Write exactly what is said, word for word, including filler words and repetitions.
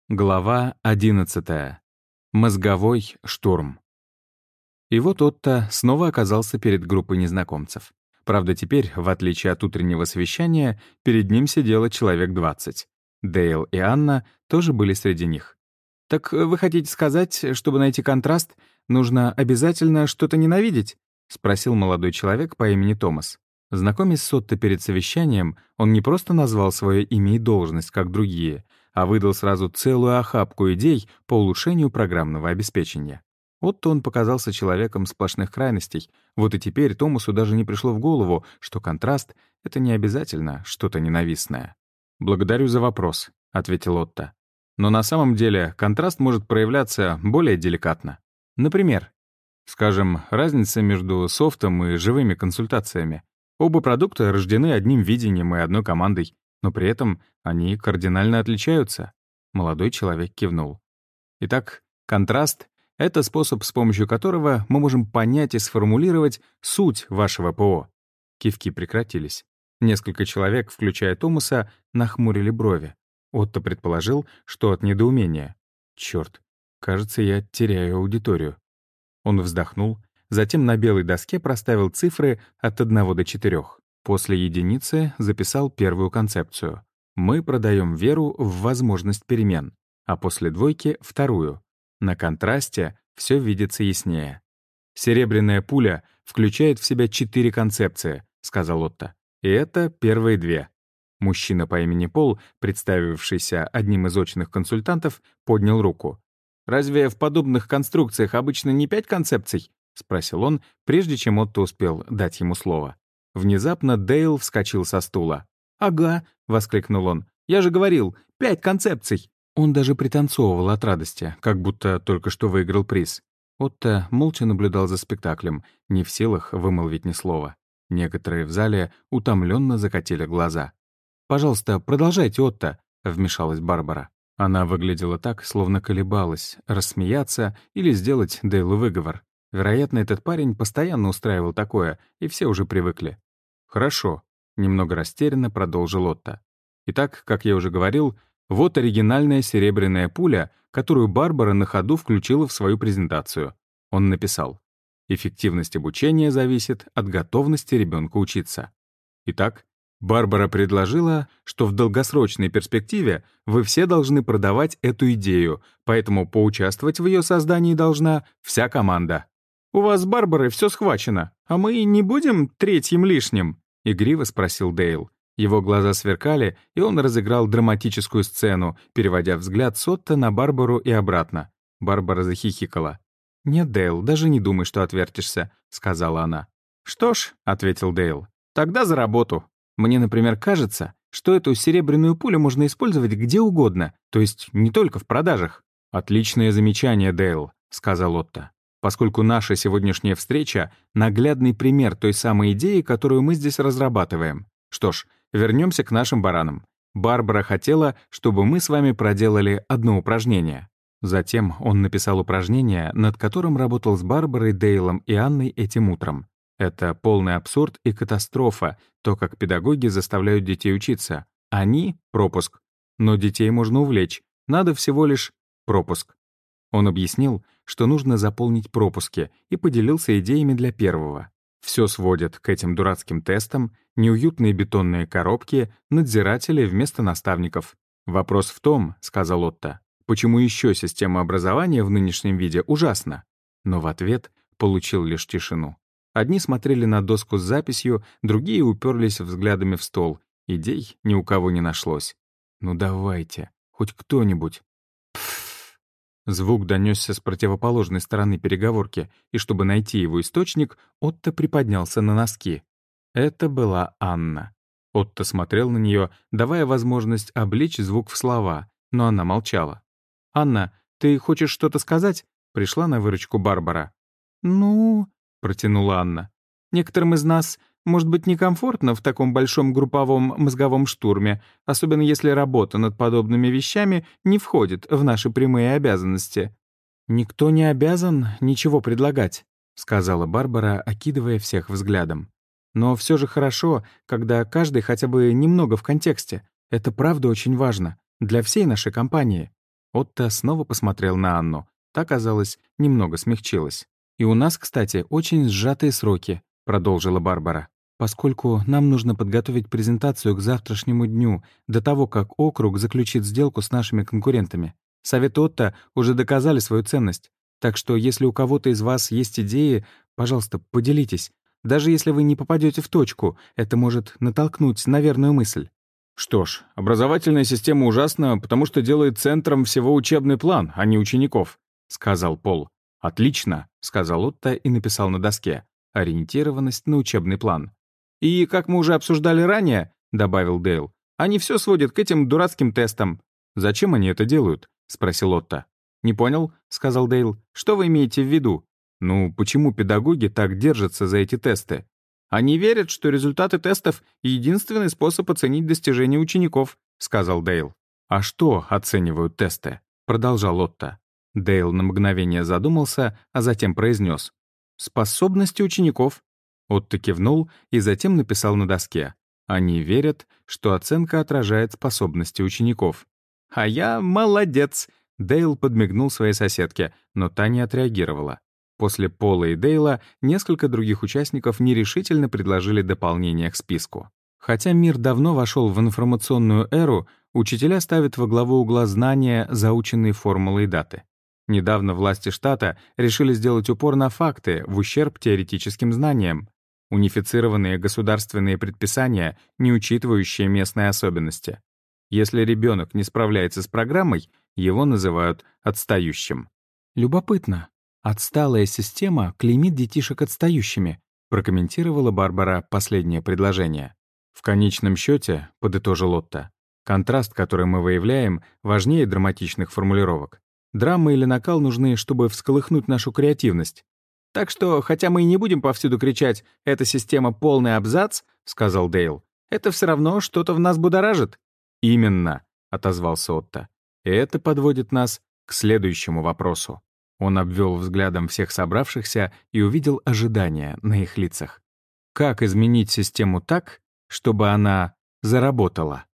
Глава одиннадцатая. Мозговой штурм. И вот Отто снова оказался перед группой незнакомцев. Правда, теперь, в отличие от утреннего совещания, перед ним сидело человек двадцать. Дейл и Анна тоже были среди них. «Так вы хотите сказать, чтобы найти контраст, нужно обязательно что-то ненавидеть?» — спросил молодой человек по имени Томас. Знакомясь с Отто перед совещанием, он не просто назвал свое имя и должность, как другие, а выдал сразу целую охапку идей по улучшению программного обеспечения. Отто он показался человеком сплошных крайностей, вот и теперь Томасу даже не пришло в голову, что контраст — это не обязательно что-то ненавистное. «Благодарю за вопрос», — ответил Отто. «Но на самом деле контраст может проявляться более деликатно. Например, скажем, разница между софтом и живыми консультациями. Оба продукта рождены одним видением и одной командой, но при этом они кардинально отличаются». Молодой человек кивнул. Итак, контраст — это способ, с помощью которого мы можем понять и сформулировать суть вашего ПО. Кивки прекратились. Несколько человек, включая Томаса, нахмурили брови. Отто предположил, что от недоумения. «Чёрт, кажется, я теряю аудиторию». Он вздохнул, затем на белой доске проставил цифры от одного до четырёх. После единицы записал первую концепцию. Мы продаем веру в возможность перемен, а после двойки — вторую. На контрасте все видится яснее. «Серебряная пуля включает в себя четыре концепции», — сказал Отто. «И это первые две». Мужчина по имени Пол, представившийся одним из очных консультантов, поднял руку. «Разве в подобных конструкциях обычно не пять концепций?» — спросил он, прежде чем Отто успел дать ему слово. Внезапно Дейл вскочил со стула. «Ага», — воскликнул он, — «я же говорил, пять концепций». Он даже пританцовывал от радости, как будто только что выиграл приз. Отто молча наблюдал за спектаклем, не в силах вымолвить ни слова. Некоторые в зале утомленно закатили глаза. «Пожалуйста, продолжайте, Отто», — вмешалась Барбара. Она выглядела так, словно колебалась, рассмеяться или сделать Дейлу выговор. Вероятно, этот парень постоянно устраивал такое, и все уже привыкли. «Хорошо», — немного растерянно продолжил Отто. «Итак, как я уже говорил, вот оригинальная серебряная пуля, которую Барбара на ходу включила в свою презентацию». Он написал: «Эффективность обучения зависит от готовности ребенка учиться». Итак, Барбара предложила, что в долгосрочной перспективе вы все должны продавать эту идею, поэтому поучаствовать в ее создании должна вся команда. «У вас с Барбарой все схвачено, а мы не будем третьим лишним?» — игриво спросил Дейл. Его глаза сверкали, и он разыграл драматическую сцену, переводя взгляд с Отто на Барбару и обратно. Барбара захихикала. «Нет, Дейл, даже не думай, что отвертишься», — сказала она. «Что ж», — ответил Дейл, — «тогда за работу. Мне, например, кажется, что эту серебряную пулю можно использовать где угодно, то есть не только в продажах». «Отличное замечание, Дейл», — сказал Отто, «поскольку наша сегодняшняя встреча — наглядный пример той самой идеи, которую мы здесь разрабатываем. Что ж, вернемся к нашим баранам. Барбара хотела, чтобы мы с вами проделали одно упражнение». Затем он написал упражнение, над которым работал с Барбарой, Дейлом и Анной этим утром. Это полный абсурд и катастрофа, то, как педагоги заставляют детей учиться. Они — пропуск. Но детей можно увлечь, надо всего лишь пропуск. Он объяснил, что нужно заполнить пропуски, и поделился идеями для первого. Все сводят к этим дурацким тестам, неуютные бетонные коробки, надзиратели вместо наставников. «Вопрос в том, — сказал Отто, — почему еще система образования в нынешнем виде ужасна?» Но в ответ получил лишь тишину. Одни смотрели на доску с записью, другие уперлись взглядами в стол. Идей ни у кого не нашлось. «Ну давайте, хоть кто-нибудь». Пф. Звук донесся с противоположной стороны переговорки, и чтобы найти его источник, Отто приподнялся на носки. Это была Анна. Отто смотрел на нее, давая возможность облечь звук в слова, но она молчала. «Анна, ты хочешь что-то сказать?» — пришла на выручку Барбара. «Ну...» — протянула Анна. «Некоторым из нас, может быть, некомфортно в таком большом групповом мозговом штурме, особенно если работа над подобными вещами не входит в наши прямые обязанности». «Никто не обязан ничего предлагать», — сказала Барбара, окидывая всех взглядом. «Но все же хорошо, когда каждый хотя бы немного в контексте. Это правда очень важно. Для всей нашей компании». Отто снова посмотрел на Анну. Та, казалось, немного смягчилась. «И у нас, кстати, очень сжатые сроки», — продолжила Барбара, «поскольку нам нужно подготовить презентацию к завтрашнему дню, до того, как округ заключит сделку с нашими конкурентами. Советы Отто уже доказали свою ценность. Так что, если у кого-то из вас есть идеи, пожалуйста, поделитесь. Даже если вы не попадете в точку, это может натолкнуть на верную мысль». «Что ж, образовательная система ужасна, потому что делает центром всего учебный план, а не учеников», — сказал Пол. «Отлично», — сказал Отто и написал на доске. «Ориентированность на учебный план». «И, как мы уже обсуждали ранее», — добавил Дейл, «они все сводят к этим дурацким тестам». «Зачем они это делают?» — спросил Отто. «Не понял», — сказал Дейл. «Что вы имеете в виду?» «Ну, почему педагоги так держатся за эти тесты?» «Они верят, что результаты тестов — единственный способ оценить достижения учеников», — сказал Дейл. «А что оценивают тесты?» — продолжал Отто. Дейл на мгновение задумался, а затем произнес: «Способности учеников». Отто кивнул и затем написал на доске: «Они верят, что оценка отражает способности учеников». «А я молодец!» — Дейл подмигнул своей соседке, но та не отреагировала. После Пола и Дейла несколько других участников нерешительно предложили дополнение к списку. Хотя мир давно вошел в информационную эру, учителя ставят во главу угла знания, заученные формулы и даты. Недавно власти штата решили сделать упор на факты в ущерб теоретическим знаниям. Унифицированные государственные предписания, не учитывающие местные особенности. Если ребенок не справляется с программой, его называют отстающим. «Любопытно. Отсталая система клеймит детишек отстающими», прокомментировала Барбара последнее предложение. «В конечном счете, подытожил Отто, контраст, который мы выявляем, важнее драматичных формулировок. Драма или накал нужны, чтобы всколыхнуть нашу креативность. Так что, хотя мы и не будем повсюду кричать «эта система полный абзац», — сказал Дейл, «это все равно что-то в нас будоражит». «Именно», — отозвался Отто. «И это подводит нас к следующему вопросу». Он обвел взглядом всех собравшихся и увидел ожидания на их лицах. Как изменить систему так, чтобы она заработала?